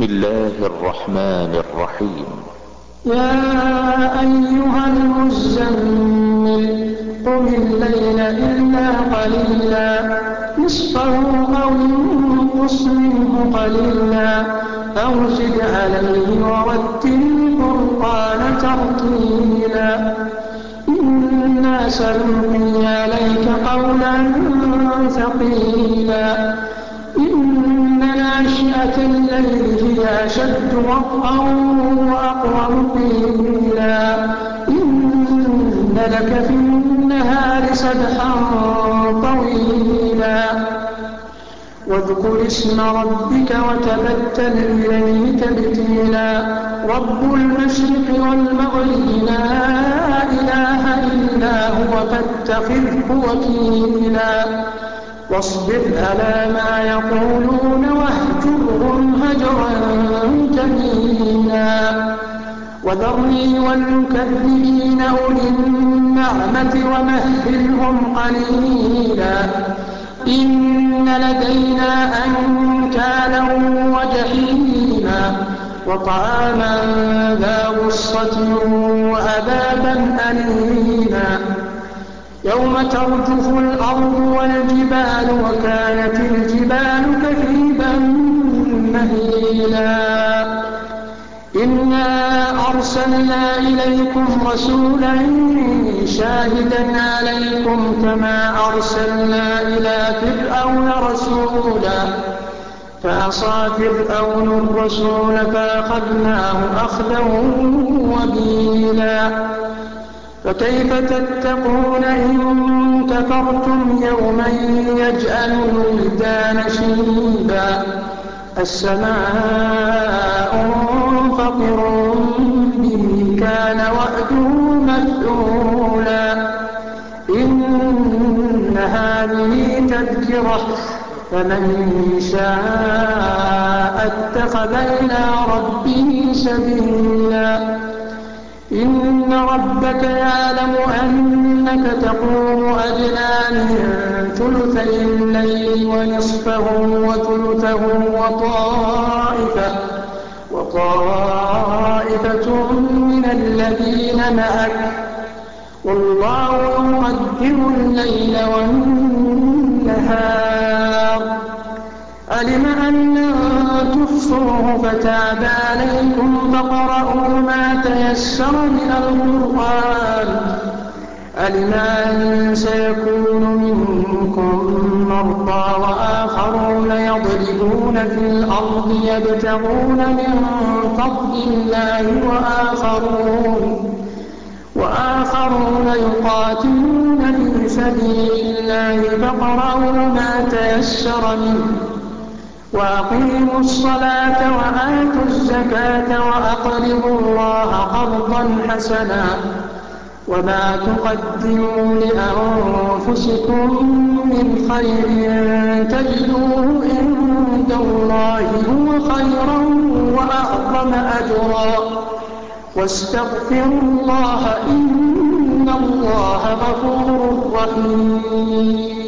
بسم الله الرحمن الرحيم. يا أيها المزمل قم الليل إلا قليلا نصفه أو انقص منه قليلا أو زد عليه ورتل القرآن ترتيلا إنا سنلقي عليك قولا ثقيلا إن ناشئة الليل هي أشد وطئا وأقوم قيلا إن لك في النهار سبحا طويلا واذكر اسم ربك وتبتل إليه تبتيلا رب المشرق والمغرب لا إله إلا هو فاتخذه وكيلا واصبر على ما يقولون واهجرهم هجرا جميلا وذرني والمكذبين أولي النعمة ومهلهم قليلا إن لدينا أنكالا وجحيما وطعاما ذا غصة وعذابا أليما يوم ترجف الأرض والجبال وكانت الجبال كثيبا مهيلا إنا أرسلنا إليكم رسولا شاهدا عليكم كما أرسلنا إلى فرعون رسولا فعصى فرعون الرسول فأخذناه أخذا وبيلا فكيف تتقون إن كفرتم يوما يجعل الولدان شيبا السماء منفطر به كان وعده مفعولا إن هذه تذكرة فمن شاء اتخذ إلى ربه سبيلا إن ربك يعلم أنك تقوم أدنى من ثلثي الليل ونصفه وثلثه وطائفة من الذين معك والله يقدر الليل والنهار علم أن تحصوه فتاب عليكم فقرأوا ما تيسر من القرآن علم أن سيكون منكم مرضى وآخرون يضربون في الأرض يبتغون من فضل الله وآخرون يقاتلون في سبيل الله فاقرأوا ما تيسر منه وأقيموا الصلاة وآتوا الزكاة وأقرضوا الله قرضا حسنا وما تقدموا لأنفسكم من خير تجدوه عند الله هو خيرا وأعظم أجرا واستغفروا الله إن الله غفور رحيم